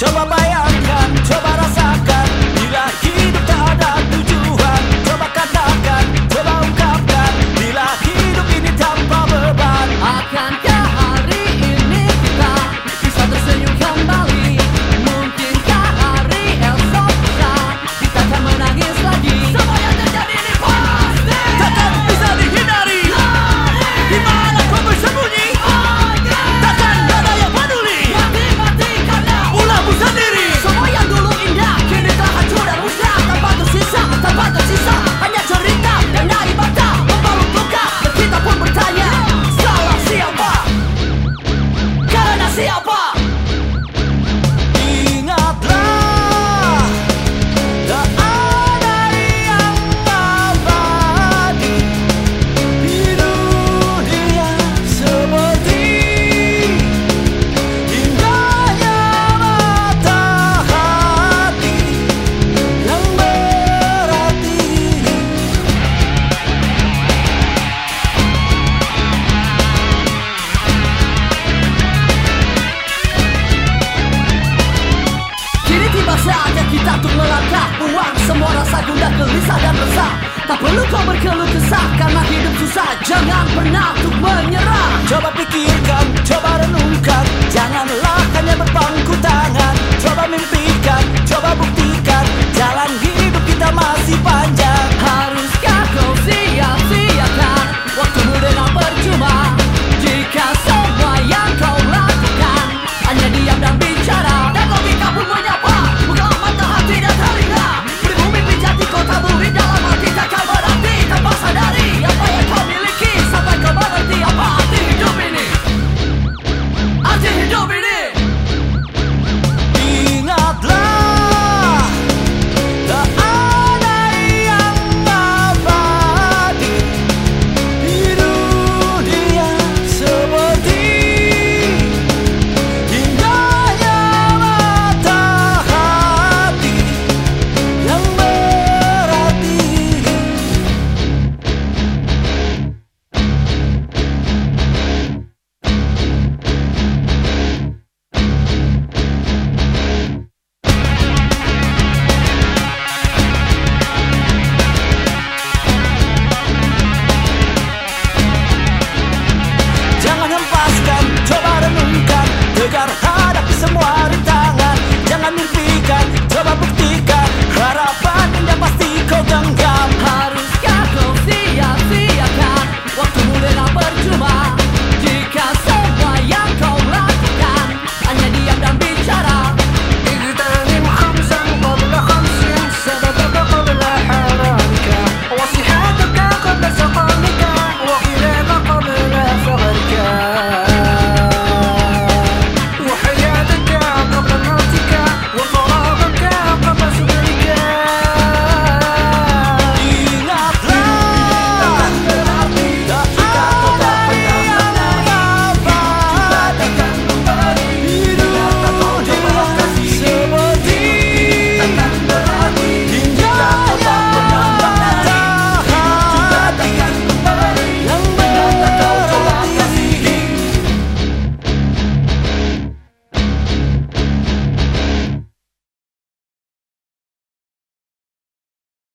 Coba bayangkan, coba rasakan, bila hidup tak ada tujuan. Coba katakan, coba ungkapkan, bila hidup ini tanpa beban. Akankah hari ini kita bisa tersenyum kembali? Mungkinkah hari esok kita akan menangis lagi? Semua yang terjadi ini pasti Takkan bisa dihindari. Di mana kau bersembunyi? Takkan ada yang peduli. mati karena Ulahmu sendiri. semua yang dulu indah kini telah hancur dan musnah, tanpa tersisa hanya cerita yang dari mata membalut luka. Dan kita pun bertanya, salah siapa? Karena siapa? Ingatlah, tak ada yang abadi di dunia seperti indahnya matahari yang berarti. Kini tiba saatnya kita untuk melangkah, buang semua rasa gundah, gelisah dan resah. Tak perlu kau berkeluh kesah karena hidup susah, jangan pernah untuk menyerah. Coba pikirkan, coba renungkan, janganlah hanya berpangku tangan. Coba mimpikan, coba buktikan, jalan hidup kita masih panjang. Haruskah kau sia-siakan waktumu dengan percuma, jika semua yang kau lakukan hanya diam dan bicara? Dan logika pun menyapa, bukalah mata hati dan telinga. Pribumi pijati kau taburi dalam hati, takkan berarti tanpa sadari apa yang kau miliki, sampai kau berhenti apa arti hidup ini. Arti hidup ini. Ingatlah, tak ada yang abadi di dunia seperti indahnya matahari yang berarti. Jangan hempaskan, coba renungkan, tegar hadapi semua rintangan. Jangan mimpikan, coba buktikan, harap